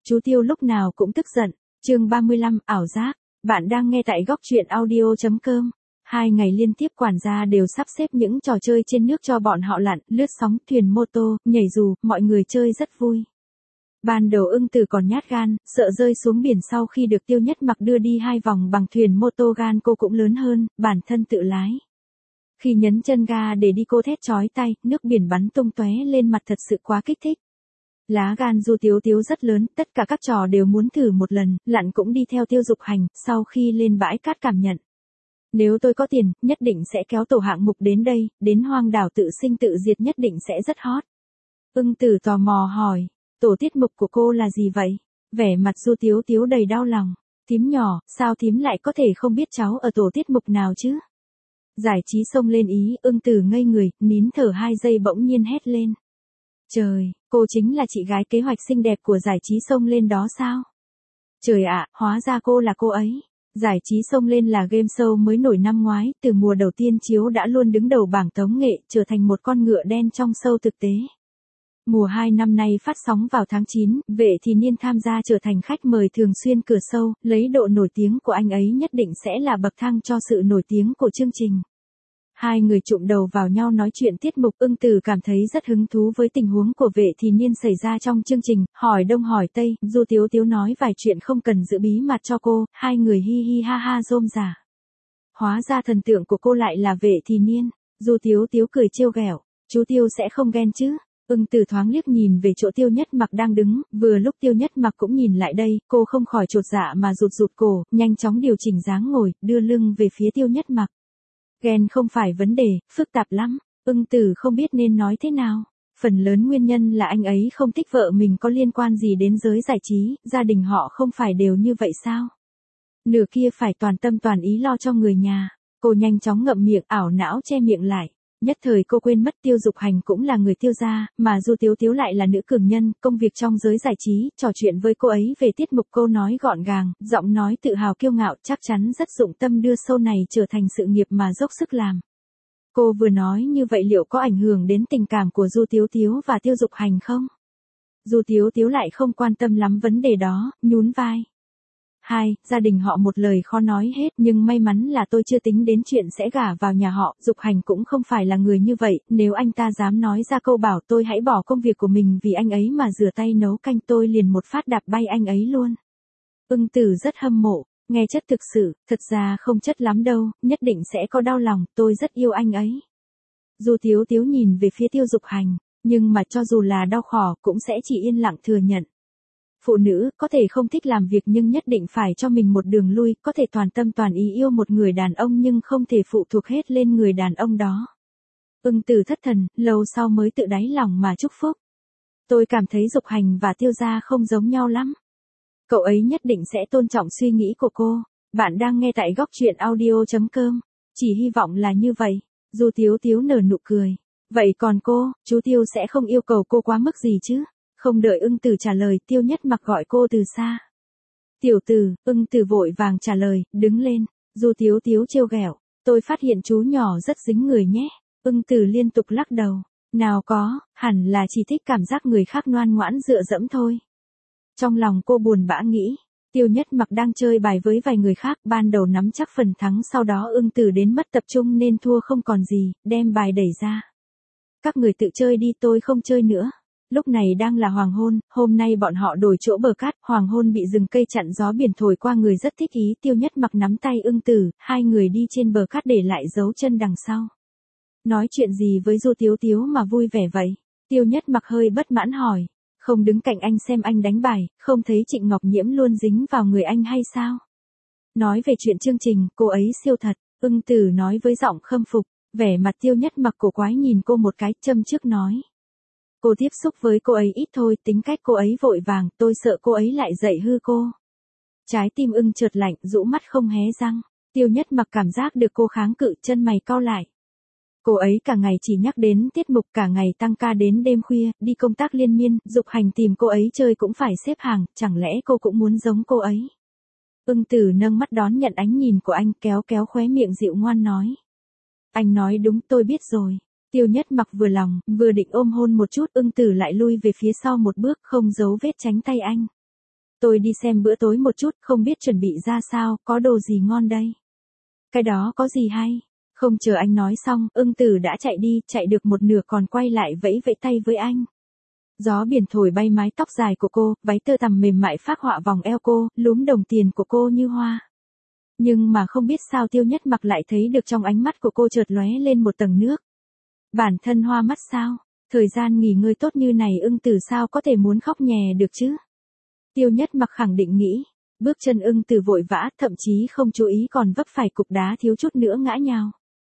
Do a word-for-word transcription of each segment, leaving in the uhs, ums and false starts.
Chú Tiêu lúc nào cũng tức giận. Chương ba mươi lăm, ảo giác. Bạn đang nghe tại góc truyện audio chấm com. Hai ngày liên tiếp quản gia đều sắp xếp những trò chơi trên nước cho bọn họ lặn, lướt sóng, thuyền mô tô, nhảy dù, mọi người chơi rất vui. Ban đầu Ưng Từ còn nhát gan, sợ rơi xuống biển, sau khi được Tiêu Nhất Mặc đưa đi hai vòng bằng thuyền mô tô gan cô cũng lớn hơn, bản thân tự lái. Khi nhấn chân ga để đi cô thét chói tai, nước biển bắn tung tóe lên mặt thật sự quá kích thích. Lá gan Du Tiếu Tiếu rất lớn, tất cả các trò đều muốn thử một lần, lặn cũng đi theo Tiêu Dục Hành, sau khi lên bãi cát cảm nhận. Nếu tôi có tiền, nhất định sẽ kéo tổ hạng mục đến đây, đến hoang đảo tự sinh tự diệt nhất định sẽ rất hot. Ưng Từ tò mò hỏi, tổ tiết mục của cô là gì vậy? Vẻ mặt Du Tiếu Tiếu đầy đau lòng. Thím nhỏ, sao thím lại có thể không biết cháu ở tổ tiết mục nào chứ? Giải trí xông lên ý, Ưng Từ ngây người, nín thở hai giây bỗng nhiên hét lên. Trời, cô chính là chị gái kế hoạch xinh đẹp của giải trí xông lên đó sao? Trời ạ, hóa ra cô là cô ấy. Giải trí xông lên là game show mới nổi năm ngoái, từ mùa đầu tiên chiếu đã luôn đứng đầu bảng tống nghệ, trở thành một con ngựa đen trong show thực tế. Mùa hai năm nay phát sóng vào tháng chín, Vệ Thì Niên tham gia trở thành khách mời thường xuyên cửa show, lấy độ nổi tiếng của anh ấy nhất định sẽ là bậc thang cho sự nổi tiếng của chương trình. Hai người chụm đầu vào nhau nói chuyện tiết mục. Ưng Từ cảm thấy rất hứng thú với tình huống của Vệ Thì Niên xảy ra trong chương trình, hỏi đông hỏi tây, Du Tiếu Tiếu nói vài chuyện không cần giữ bí mật cho cô, hai người hi hi ha ha rôm rả. Hóa ra thần tượng của cô lại là Vệ Thì Niên. Du Tiếu Tiếu cười trêu ghẹo, chú Tiêu sẽ không ghen chứ? Ưng Từ thoáng liếc nhìn về chỗ Tiêu Nhất Mặc đang đứng, vừa lúc Tiêu Nhất Mặc cũng nhìn lại đây, cô không khỏi chột dạ mà rụt rụt cổ, nhanh chóng điều chỉnh dáng ngồi, đưa lưng về phía Tiêu Nhất Mặc. Ghen không phải vấn đề, phức tạp lắm. Ưng Từ không biết nên nói thế nào. Phần lớn nguyên nhân là anh ấy không thích vợ mình có liên quan gì đến giới giải trí, gia đình họ không phải đều như vậy sao? Nửa kia phải toàn tâm toàn ý lo cho người nhà. Cô nhanh chóng ngậm miệng, ảo não che miệng lại. Nhất thời cô quên mất Tiêu Dục Hành cũng là người Tiêu gia, mà Du Tiếu Tiếu lại là nữ cường nhân, công việc trong giới giải trí, trò chuyện với cô ấy về tiết mục cô nói gọn gàng, giọng nói tự hào kiêu ngạo, chắc chắn rất dụng tâm đưa show này trở thành sự nghiệp mà dốc sức làm. Cô vừa nói như vậy liệu có ảnh hưởng đến tình cảm của Du Tiếu Tiếu và Tiêu Dục Hành không? Du Tiếu Tiếu lại không quan tâm lắm vấn đề đó, nhún vai. Hai, gia đình họ một lời khó nói hết, nhưng may mắn là tôi chưa tính đến chuyện sẽ gả vào nhà họ. Dục Hành cũng không phải là người như vậy, nếu anh ta dám nói ra câu bảo tôi hãy bỏ công việc của mình vì anh ấy mà rửa tay nấu canh, tôi liền một phát đạp bay anh ấy luôn. Ưng Từ rất hâm mộ, nghe chất thực sự, thật ra không chất lắm đâu, nhất định sẽ có đau lòng, tôi rất yêu anh ấy. Du Tiếu Tiếu nhìn về phía Tiêu Dục Hành, nhưng mà cho dù là đau khổ cũng sẽ chỉ yên lặng thừa nhận. Phụ nữ có thể không thích làm việc nhưng nhất định phải cho mình một đường lui, có thể toàn tâm toàn ý yêu một người đàn ông nhưng không thể phụ thuộc hết lên người đàn ông đó. Ưng Từ thất thần, lâu sau mới tự đáy lòng mà chúc phúc. Tôi cảm thấy Dục Hành và Tiêu gia không giống nhau lắm. Cậu ấy nhất định sẽ tôn trọng suy nghĩ của cô. Bạn đang nghe tại góc truyện audio chấm com. Chỉ hy vọng là như vậy. Du Tiếu Tiếu nở nụ cười. Vậy còn cô, chú Tiêu sẽ không yêu cầu cô quá mức gì chứ? Không đợi Ưng Từ trả lời, Tiêu Nhất Mặc gọi cô từ xa. Tiểu Từ, Ưng Từ vội vàng trả lời, đứng lên. Du Tiếu Tiếu trêu ghẹo, tôi phát hiện chú nhỏ rất dính người nhé. Ưng Từ liên tục lắc đầu. Nào có, hẳn là chỉ thích cảm giác người khác ngoan ngoãn dựa dẫm thôi. Trong lòng cô buồn bã nghĩ, Tiêu Nhất Mặc đang chơi bài với vài người khác, ban đầu nắm chắc phần thắng, sau đó Ưng Từ đến mất tập trung nên thua không còn gì, đem bài đẩy ra. Các người tự chơi đi, tôi không chơi nữa. Lúc này đang là hoàng hôn, hôm nay bọn họ đổi chỗ bờ cát, hoàng hôn bị rừng cây chặn gió biển thổi qua người rất thích ý. Tiêu Nhất Mặc nắm tay Ưng Từ, hai người đi trên bờ cát để lại dấu chân đằng sau. Nói chuyện gì với Du Tiếu Tiếu mà vui vẻ vậy? Tiêu Nhất Mặc hơi bất mãn hỏi. Không đứng cạnh anh xem anh đánh bài, không thấy Trịnh Ngọc Nhiễm luôn dính vào người anh hay sao? Nói về chuyện chương trình, cô ấy siêu thật. Ưng Từ nói với giọng khâm phục. Vẻ mặt Tiêu Nhất Mặc cổ quái nhìn cô một cái, châm chước nói. Cô tiếp xúc với cô ấy ít thôi, tính cách cô ấy vội vàng, tôi sợ cô ấy lại dạy hư cô. Trái tim Ưng chợt lạnh, rũ mắt không hé răng. Tiêu Nhất Mặc cảm giác được cô kháng cự, chân mày cau lại. Cô ấy cả ngày chỉ nhắc đến tiết mục, cả ngày tăng ca đến đêm khuya, đi công tác liên miên, Dục Hành tìm cô ấy chơi cũng phải xếp hàng, chẳng lẽ cô cũng muốn giống cô ấy? Ưng Từ nâng mắt đón nhận ánh nhìn của anh, kéo kéo khóe miệng dịu ngoan nói. Anh nói đúng, tôi biết rồi. Tiêu Nhất Mặc vừa lòng, vừa định ôm hôn một chút, Ưng Từ lại lui về phía sau một bước, không giấu vết tránh tay anh. Tôi đi xem bữa tối một chút, không biết chuẩn bị ra sao, có đồ gì ngon đây? Cái đó có gì hay? Không chờ anh nói xong, Ưng Tử đã chạy đi, chạy được một nửa còn quay lại vẫy vẫy tay với anh. Gió biển thổi bay mái tóc dài của cô, váy tơ tằm mềm mại phác họa vòng eo cô, lúm đồng tiền của cô như hoa. Nhưng mà không biết sao Tiêu Nhất Mặc lại thấy được trong ánh mắt của cô chợt lóe lên một tầng nước. Bản thân hoa mắt sao? Thời gian nghỉ ngơi tốt như này Ưng Tử sao có thể muốn khóc nhè được chứ? Tiêu Nhất Mặc khẳng định nghĩ. Bước chân Ưng Tử vội vã, thậm chí không chú ý còn vấp phải cục đá thiếu chút nữa ngã nhào.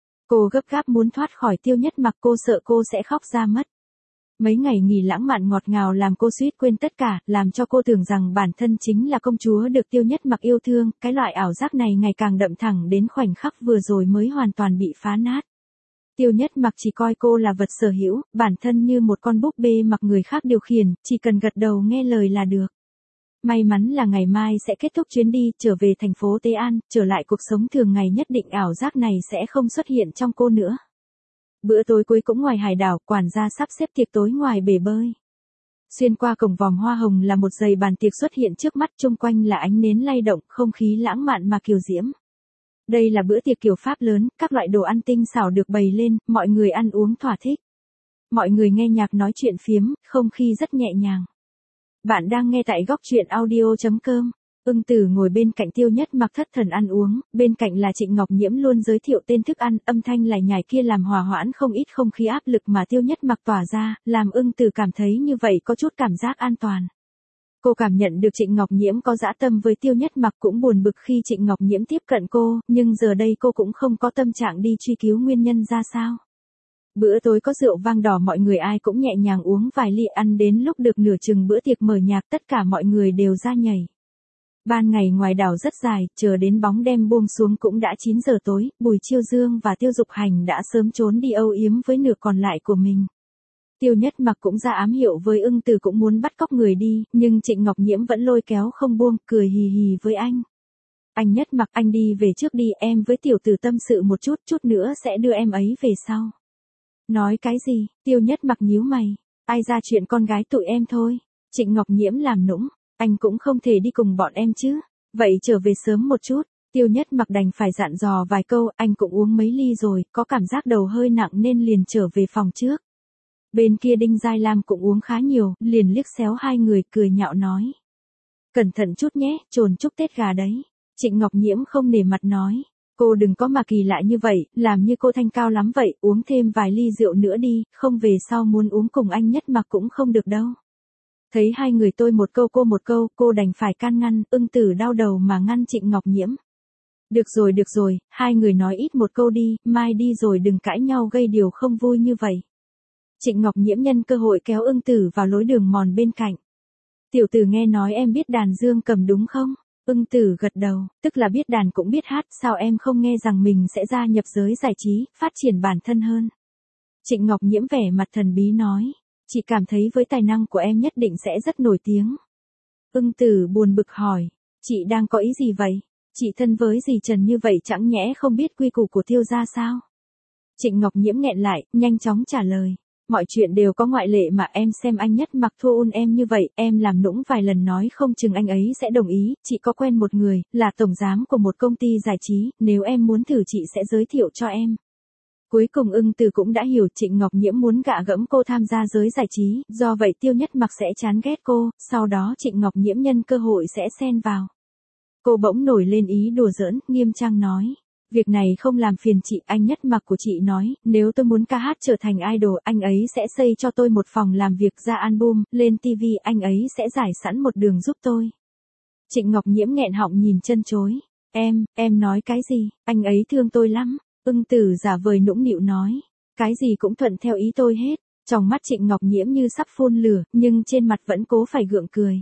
Cô gấp gáp muốn thoát khỏi Tiêu Nhất Mặc, cô sợ cô sẽ khóc ra mất. Mấy ngày nghỉ lãng mạn ngọt ngào làm cô suýt quên tất cả, làm cho cô tưởng rằng bản thân chính là công chúa được Tiêu Nhất Mặc yêu thương, cái loại ảo giác này ngày càng đậm thẳng đến khoảnh khắc vừa rồi mới hoàn toàn bị phá nát. Tiêu Nhất Mặc chỉ coi cô là vật sở hữu, bản thân như một con búp bê mặc người khác điều khiển, chỉ cần gật đầu nghe lời là được. May mắn là ngày mai sẽ kết thúc chuyến đi, trở về thành phố Tế An, trở lại cuộc sống thường ngày, nhất định ảo giác này sẽ không xuất hiện trong cô nữa. Bữa tối cuối cũng ngoài hải đảo, quản gia sắp xếp tiệc tối ngoài bể bơi. Xuyên qua cổng vòm hoa hồng là một dãy bàn tiệc xuất hiện trước mắt, chung quanh là ánh nến lay động, không khí lãng mạn mà kiều diễm. Đây là bữa tiệc kiểu Pháp lớn, các loại đồ ăn tinh xảo được bày lên, mọi người ăn uống thỏa thích. Mọi người nghe nhạc nói chuyện phiếm, không khí rất nhẹ nhàng. Bạn đang nghe tại góc truyện audio chấm com. Ưng Tử ngồi bên cạnh Tiêu Nhất Mặc thất thần ăn uống, bên cạnh là Trịnh Ngọc Nhiễm luôn giới thiệu tên thức ăn, âm thanh lải nhải kia làm hòa hoãn không ít không khí áp lực mà Tiêu Nhất Mặc tỏa ra, làm Ưng Tử cảm thấy như vậy có chút cảm giác an toàn. Cô cảm nhận được Trịnh Ngọc Nhiễm có dã tâm với Tiêu Nhất Mặc, cũng buồn bực khi Trịnh Ngọc Nhiễm tiếp cận cô, nhưng giờ đây cô cũng không có tâm trạng đi truy cứu nguyên nhân ra sao. Bữa tối có rượu vang đỏ, mọi người ai cũng nhẹ nhàng uống vài ly, ăn đến lúc được nửa chừng bữa tiệc mở nhạc tất cả mọi người đều ra nhảy. Ban ngày ngoài đảo rất dài, chờ đến bóng đêm buông xuống cũng đã chín giờ tối, Bùi Chiêu Dương và Tiêu Dục Hành đã sớm trốn đi âu yếm với nửa còn lại của mình. Tiêu Nhất Mặc cũng ra ám hiệu với Ưng Tử cũng muốn bắt cóc người đi, nhưng Trịnh Ngọc Nhiễm vẫn lôi kéo không buông, cười hì hì với anh. Anh Nhất Mặc, anh đi về trước đi, em với tiểu tử tâm sự một chút, chút nữa sẽ đưa em ấy về sau. Nói cái gì? Tiêu Nhất Mặc nhíu mày. Ai ra chuyện con gái tụi em thôi. Trịnh Ngọc Nhiễm làm nũng. Anh cũng không thể đi cùng bọn em chứ. Vậy trở về sớm một chút. Tiêu Nhất Mặc đành phải dặn dò vài câu, anh cũng uống mấy ly rồi, có cảm giác đầu hơi nặng nên liền trở về phòng trước. Bên kia Đinh Giai Lam cũng uống khá nhiều, liền liếc xéo hai người cười nhạo nói. Cẩn thận chút nhé, trồn chúc Tết gà đấy. Trịnh Ngọc Nhiễm không nể mặt nói. Cô đừng có mà kỳ lạ như vậy, làm như cô thanh cao lắm vậy, uống thêm vài ly rượu nữa đi, không về sau muốn uống cùng anh Nhất Mặc cũng không được đâu. Thấy hai người tôi một câu cô một câu, cô đành phải can ngăn, Ưng Tử đau đầu mà ngăn Trịnh Ngọc Nhiễm. Được rồi được rồi, hai người nói ít một câu đi, mai đi rồi đừng cãi nhau gây điều không vui như vậy. Trịnh Ngọc Nhiễm nhân cơ hội kéo Ưng Tử vào lối đường mòn bên cạnh. Tiểu tử nghe nói em biết đàn dương cầm đúng không? Ưng Tử gật đầu, tức là biết đàn cũng biết hát, sao em không nghe rằng mình sẽ gia nhập giới giải trí, phát triển bản thân hơn. Trịnh Ngọc Nhiễm vẻ mặt thần bí nói, chị cảm thấy với tài năng của em nhất định sẽ rất nổi tiếng. Ưng Tử buồn bực hỏi, chị đang có ý gì vậy? Chị thân với dì Trần như vậy chẳng nhẽ không biết quy củ của Tiêu gia sao? Trịnh Ngọc Nhiễm nghẹn lại, nhanh chóng trả lời. Mọi chuyện đều có ngoại lệ mà, em xem anh Nhất Mặc thua ôn em như vậy, em làm nũng vài lần nói không chừng anh ấy sẽ đồng ý, chị có quen một người, là tổng giám của một công ty giải trí, nếu em muốn thử chị sẽ giới thiệu cho em. Cuối cùng Ưng Tử cũng đã hiểu Trịnh Ngọc Nhiễm muốn gạ gẫm cô tham gia giới giải trí, do vậy Tiêu Nhất Mặc sẽ chán ghét cô, sau đó Trịnh Ngọc Nhiễm nhân cơ hội sẽ xen vào. Cô bỗng nổi lên ý đùa giỡn, nghiêm trang nói. Việc này không làm phiền chị, anh Nhất Mặc của chị nói, nếu tôi muốn ca hát trở thành idol, anh ấy sẽ xây cho tôi một phòng làm việc, ra album, lên ti vi, anh ấy sẽ giải sẵn một đường giúp tôi. Trịnh Ngọc Nhiễm nghẹn họng nhìn chân chối. Em, em nói cái gì, anh ấy thương tôi lắm. Ưng Tử giả vời nũng nịu nói. Cái gì cũng thuận theo ý tôi hết. Trong mắt Trịnh Ngọc Nhiễm như sắp phun lửa, nhưng trên mặt vẫn cố phải gượng cười.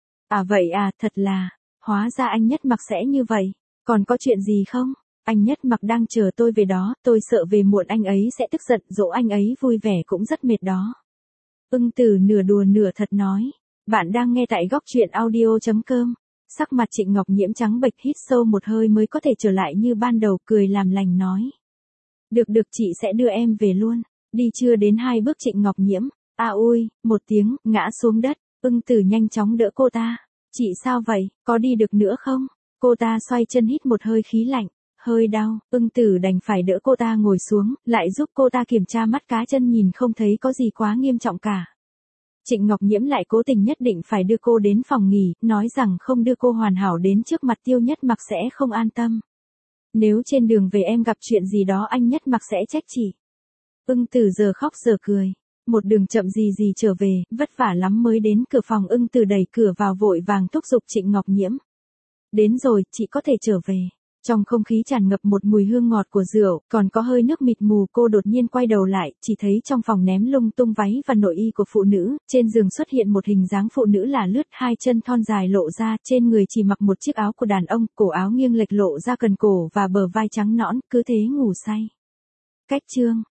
À vậy à, thật là, hóa ra anh Nhất Mặc sẽ như vậy. Còn có chuyện gì không? Anh Nhất Mặc đang chờ tôi về đó, tôi sợ về muộn anh ấy sẽ tức giận, dỗ anh ấy vui vẻ cũng rất mệt đó. Ưng Tử nửa đùa nửa thật nói. Bạn đang nghe tại góc truyện audio chấm com. Sắc mặt Trịnh Ngọc Nhiễm trắng bệch, hít sâu một hơi mới có thể trở lại như ban đầu, cười làm lành nói. Được được, chị sẽ đưa em về luôn. Đi chưa đến hai bước Trịnh Ngọc Nhiễm, a ôi, một tiếng, ngã xuống đất. Ưng Tử nhanh chóng đỡ cô ta. Chị sao vậy, có đi được nữa không? Cô ta xoay chân hít một hơi khí lạnh, hơi đau, Ưng Tử đành phải đỡ cô ta ngồi xuống, lại giúp cô ta kiểm tra mắt cá chân nhìn không thấy có gì quá nghiêm trọng cả. Trịnh Ngọc Nhiễm lại cố tình nhất định phải đưa cô đến phòng nghỉ, nói rằng không đưa cô hoàn hảo đến trước mặt Tiêu Nhất Mặc sẽ không an tâm. Nếu trên đường về em gặp chuyện gì đó anh Nhất Mặc sẽ trách chị. Ưng Tử giờ khóc giờ cười. Một đường chậm gì gì trở về, vất vả lắm mới đến cửa phòng. Ưng Tử đẩy cửa vào vội vàng thúc giục Trịnh Ngọc Nhiễm. Đến rồi, chị có thể trở về. Trong không khí tràn ngập một mùi hương ngọt của rượu, còn có hơi nước mịt mù. Cô đột nhiên quay đầu lại, chỉ thấy trong phòng ném lung tung váy và nội y của phụ nữ, trên giường xuất hiện một hình dáng phụ nữ là lướt, hai chân thon dài lộ ra, trên người chỉ mặc một chiếc áo của đàn ông, cổ áo nghiêng lệch lộ ra cần cổ và bờ vai trắng nõn, cứ thế ngủ say. Cách chương